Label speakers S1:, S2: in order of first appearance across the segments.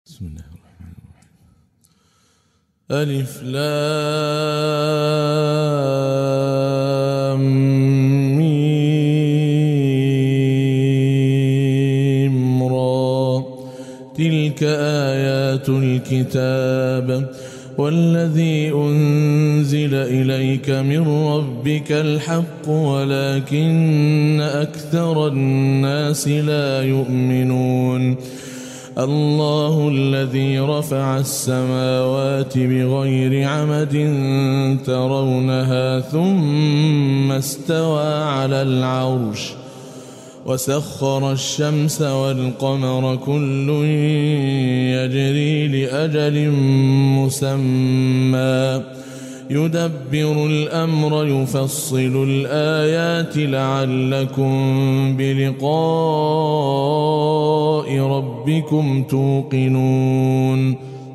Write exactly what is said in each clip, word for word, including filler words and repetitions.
S1: بسم الله الرحمن الرحيم. ألف لام ميم را تلك آيات الكتاب والذي أنزل إليك من ربك الحق ولكن أكثر الناس لا يؤمنون. الله الذي رفع السماوات بغير عمد ترونها ثم استوى على العرش وسخر الشمس والقمر كل يجري لأجل مسمى يدبر الأمر يفصل الآيات لعلكم بلقاء ربكم توقنون.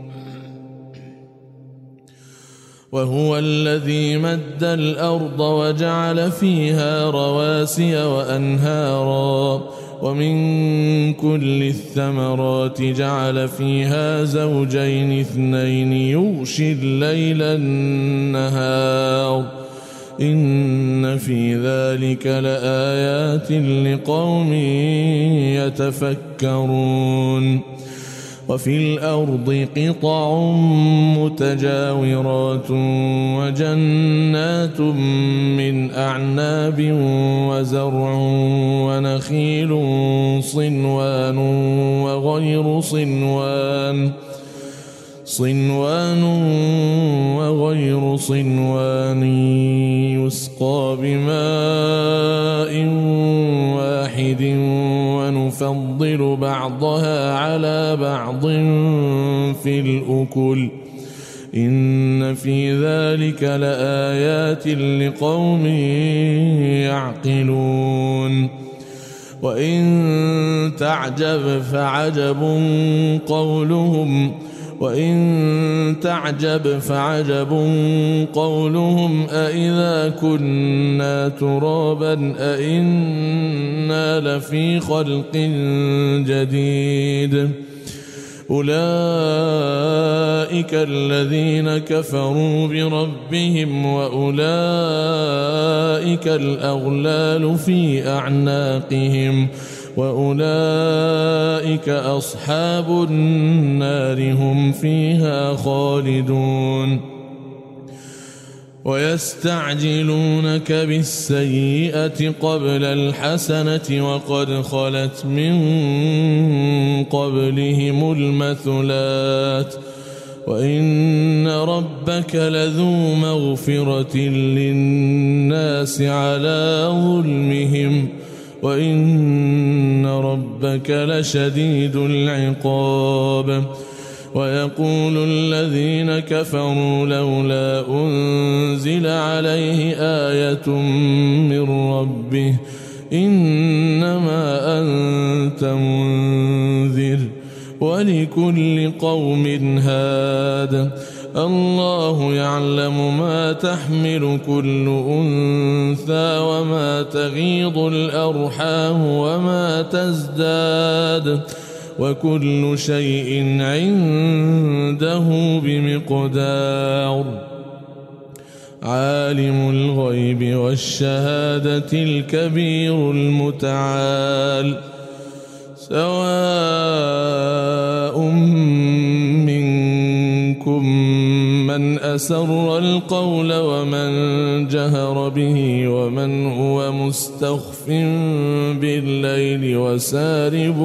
S1: وهو الذي مد الأرض وجعل فيها رواسي وأنهارا ومن كل الثمرات جعل فيها زوجين اثنين يغشي الليل النهار إن في ذلك لآيات لقوم يتفكرون. وفي الأرض قطع متجاورات وجنات من أعناب وزرع ونخيل صنوان وغير صنوان صنوان وغير صنوان يسقى بماء واحد ونفضل بعضها على بعض في الأكل إن في ذلك لآيات لقوم يعقلون. وإن تعجب فعجب قولهم وإن تعجب فعجب قولهم أإذا كنا ترابا أإنا لفي خلق جديد أولئك الذين كفروا بربهم وأولئك الأغلال في أعناقهم وأولئك أصحاب النار هم فيها خالدون. ويستعجلونك بالسيئة قبل الحسنة وقد خلت من قبلهم المثلات وإن ربك لذو مغفرة للناس على ظلمهم وإن ربك لشديد العقاب. ويقول الذين كفروا لولا أنزل عليه آية من ربه إنما أنت منذر ولكل قوم هاد الله يعلم ما تحمل كل أنثى وما تغيض الأرحام وما تزداد وكل شيء عنده بمقدار. عالم الغيب والشهادة الكبير المتعال سواء منكم من أسر القول ومن جهر به ومن هو مستخف بالليل وسارب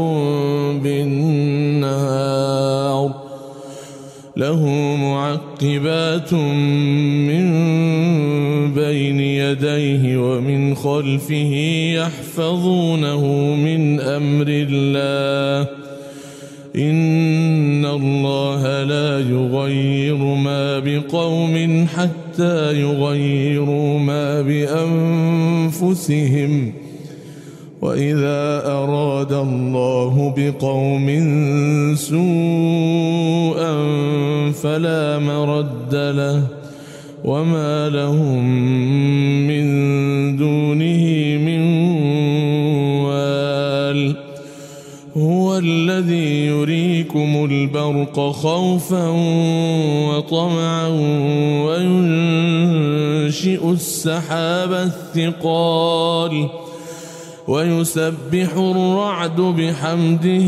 S1: بالنهار له معقبات من بين يديه ومن خلفه يحفظونه من أمر الله إن الله لا يغير ما بقوم حتى يغيروا ما بأنفسهم وإذا أراد الله بقوم سوءا فلا مرد له وما لهم من دونه من وال. هو الذي يريكم البرق خوفا وطمعا وينشئ السحاب الثقال ويسبح الرعد بحمده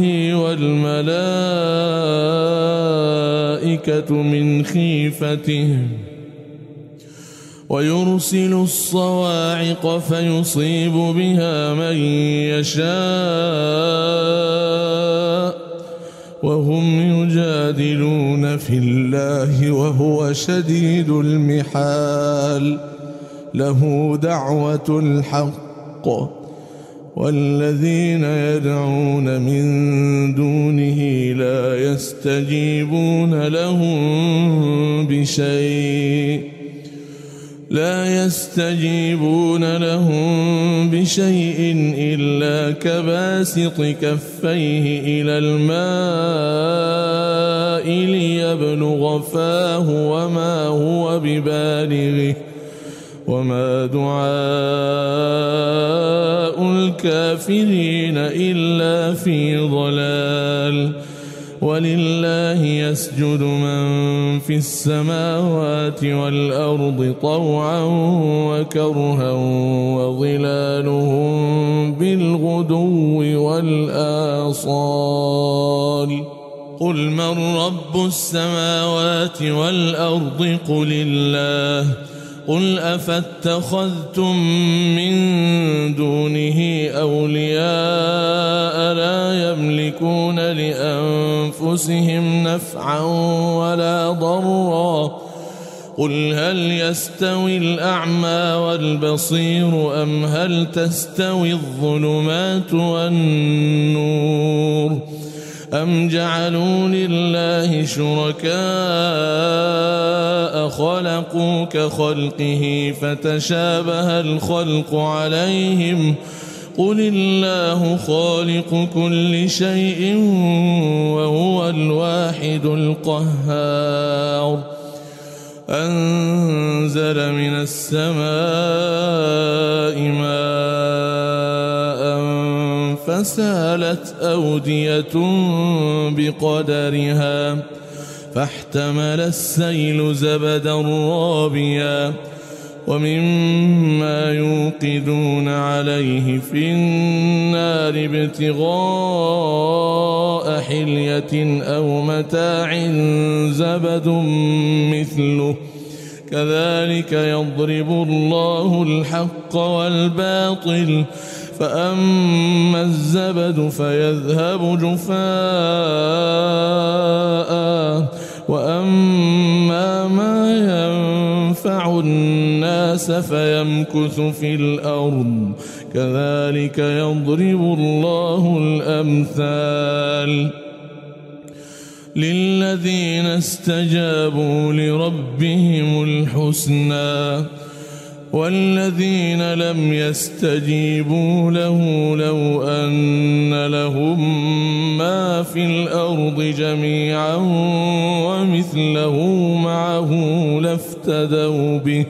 S1: والملائكة من خيفته ويرسل الصواعق فيصيب بها من يشاء وهم يجادلون في الله وهو شديد المحال له دعوة الحق والذين يدعون من دونه لا يستجيبون لهم بشيء لا يستجيبون لهم بشيء إلا كباسط كفيه إلى الماء ليبلغ فاه وما هو ببالغه وما دعاء الكافرين إلا في ضلال ولله يسجد من في السماوات والأرض طوعا وكرها وظلالهم بالغدو والآصال قل من رب السماوات والأرض قل الله قل أفاتخذتم من دونه أولياء لا يملكون لأنفسهم نفعا ولا ضرا قل هل يستوي الأعمى والبصير أم هل تستوي الظلمات والنور أم جعلوا لله شركاء خلقوا كخلقه فتشابه الخلق عليهم قل الله خالق كل شيء وهو الواحد القهار أنزل من السماء ماء فسالت أودية بقدرها فاحتمل السيل زبدا رابيا ومما يوقدون عليه في النار ابتغاء حلية أو متاع زبد مثله كذلك يضرب الله الحق والباطل فأما الزبد فيذهب جفاء وأما ما ينفع الناس فيمكث في الأرض كذلك يضرب الله الأمثال للذين استجابوا لربهم الحسنى والذين لم يستجيبوا له لو أن لهم ما في الأرض جميعا ومثله معه لافتدوا به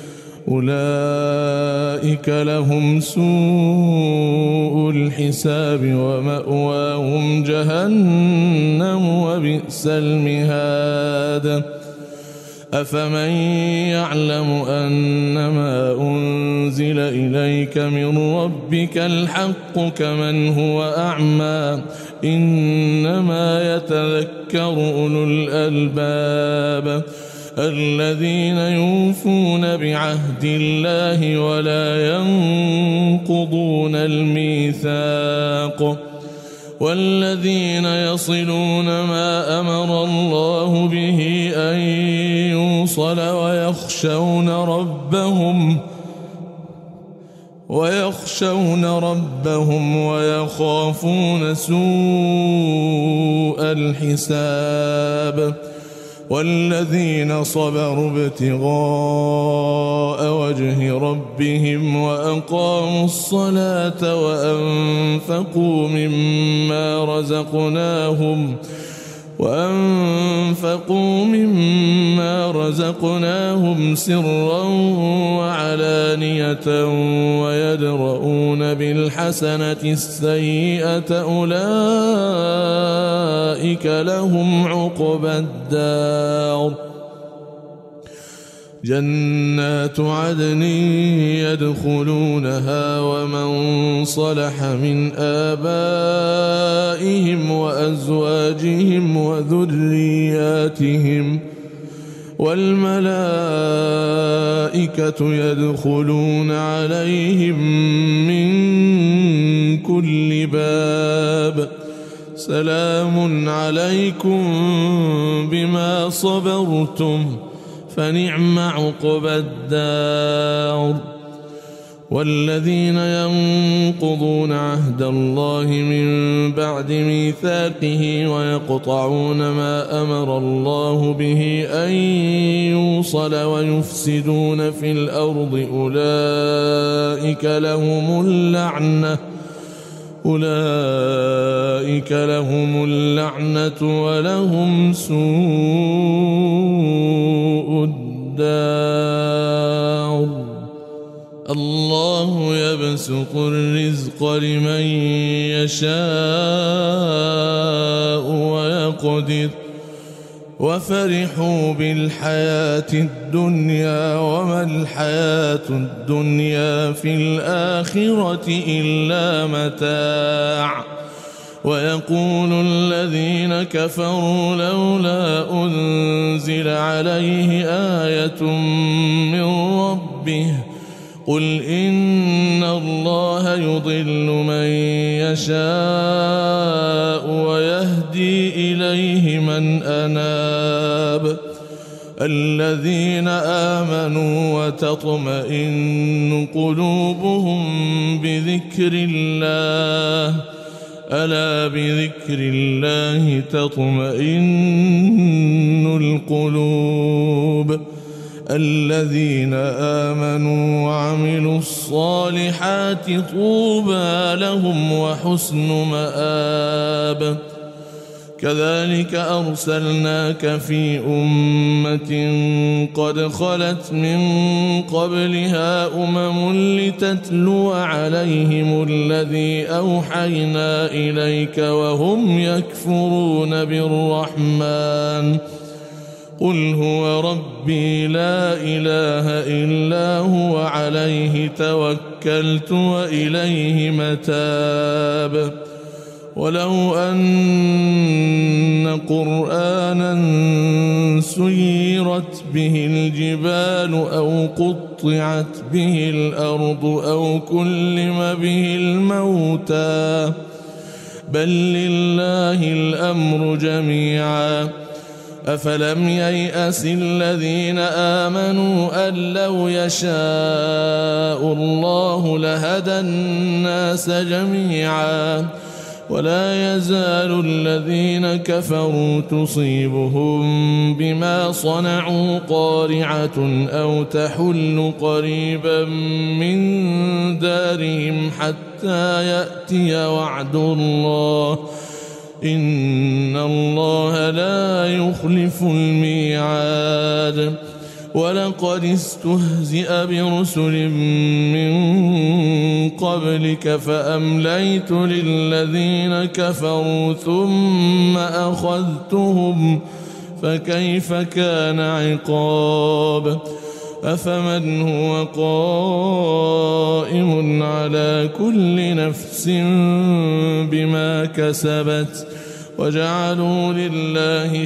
S1: أولئك لهم سوء الحساب ومأواهم جهنم وبئس المهاد أفمن يعلم أنما أنزل إليك من ربك الحق كمن هو أعمى إنما يتذكر أولو الألباب الذين يوفون بعهد الله ولا ينقضون الميثاق والذين يصلون ما أمر الله به أن يوصل ويخشون ربهم ويخشون ربهم ويخافون سوء الحساب والذين صبروا ابتغاء وجه ربهم وأقاموا الصلاة وأنفقوا مما رزقناهم وأنفقوا مما رزقناهم سرا وعلانية ويدرؤون بالحسنة السيئة أولئك لهم عقبى الدار جنات عدن يدخلونها ومن صلح من آبائهم وأزواجهم وذرياتهم والملائكة يدخلون عليهم من كل باب سلام عليكم بما صبرتم فنعم عقبى الدار والذين ينقضون عهد الله من بعد ميثاقه ويقطعون ما أمر الله به أن يوصل ويفسدون في الأرض أولئك لهم اللعنة أولئك لهم اللعنة ولهم سوء الدار الله يبسط الرزق لمن يشاء ويقدر وفرحوا بالحياة الدنيا وما الحياة الدنيا في الآخرة إلا متاع ويقول الذين كفروا لولا أنزل عليه آية من ربه قل إن الله يضل من يشاء ويهدي إليه من أناب الذين آمنوا وتطمئن قلوبهم بذكر الله ألا بذكر الله تطمئن القلوب الذين آمنوا وعملوا الصالحات طوبى لهم وحسن مآب كذلك أرسلناك في أمة قد خلت من قبلها أمم لتتلو عليهم الذي أوحينا إليك وهم يكفرون بالرحمن قل هو ربي لا إله إلا هو عليه توكلت وإليه متاب ولو أن قرآنا سيرت به الجبال أو قطعت به الأرض أو كلم به الموتى بل لله الأمر جميعا أفلم ييأس الذين آمنوا أن لو يشاء الله لهدى الناس جميعا ولا يزال الذين كفروا تصيبهم بما صنعوا قارعة أو تحل قريبا من دارهم حتى يأتي وعد الله إن الله لا يخلف الميعاد ولقد استهزئ برسل من قبلك فأمليت للذين كفروا ثم أخذتهم فكيف كان عقاب أفمن هو قائم على كل نفس بما كسبت وجعلوا لله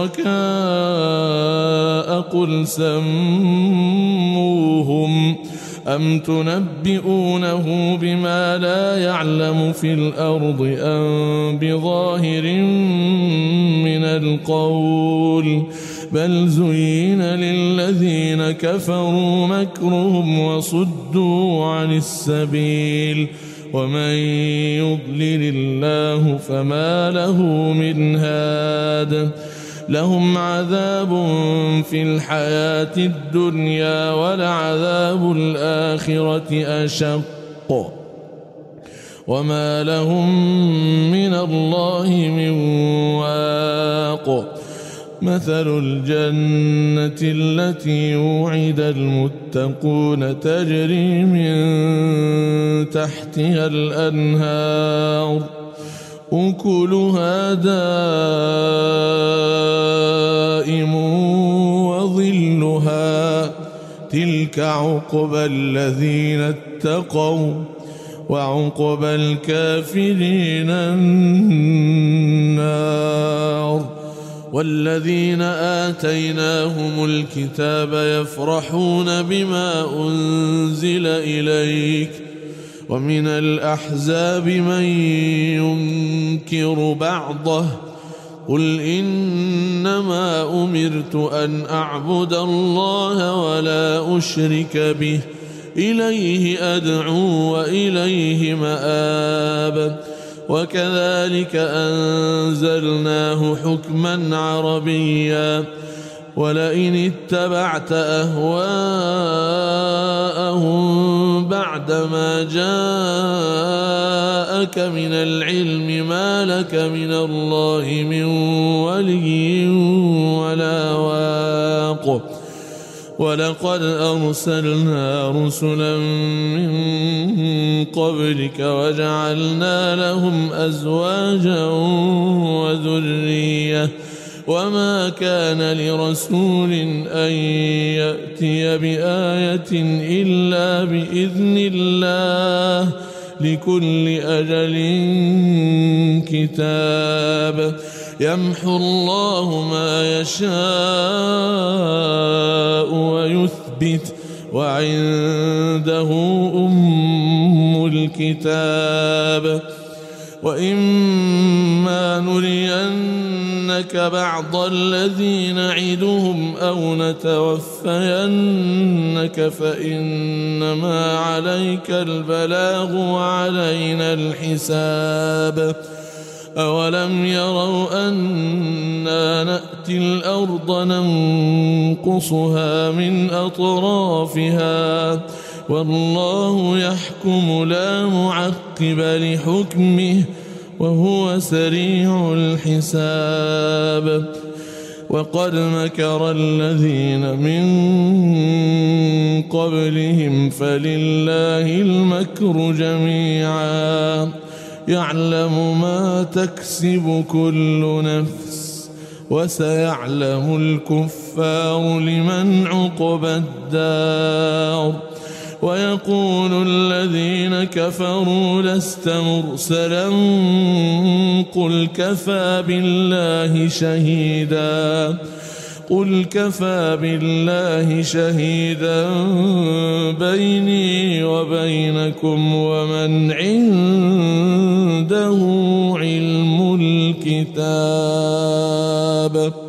S1: شركاء قل سموهم أم تنبئونه بما لا يعلم في الأرض أم بظاهر من القول بل زين للذين كفروا مكرهم وصدوا عن السبيل ومن يضلل الله فما له من هاد لهم عذاب في الحياة الدنيا ولعذاب الآخرة أشق وما لهم من الله من واق مثل الجنة التي وعد المتقون تجري من تحتها الأنهار أكلها دائم وظلها تلك عقبى الذين اتقوا وعقبى الكافرين النار. والذين آتيناهم الكتاب يفرحون بما أنزل إليك ومن الأحزاب من ينكر بعضه قل إنما أمرت أن أعبد الله ولا أشرك به إليه أدعو وإليه مآب. وكذلك أنزلناه حكما عربيا ولئن اتبعت أهواءهم بعدما جاءك من العلم ما لك من الله من ولي ولا واق. ولقد أرسلنا رسلا من قبلك وجعلنا لهم أزواجا وذرية وما كان لرسول أن يأتي بآية إلا بإذن الله لكل أجل كتاب يمحو الله ما يشاء ويثبت وعنده أم الكتاب. وإما نرينك بعض الذي نعدهم أو نتوفينك فإنما عليك البلاغ وعلينا الحساب. أولم يروا أنا نأتي الأرض ننقصها من أطرافها والله يحكم لا معقب لحكمه وهو سريع الحساب. وقد مكر الذين من قبلهم فلله المكر جميعا يعلم ما تكسب كل نفس وسيعلم الكفار لمن عقبى الدار. ويقول الذين كفروا لست مرسلا قل كفى بالله شهيدا قل كفى بالله شهيدا بيني وبينكم ومن عنده علم الكتاب.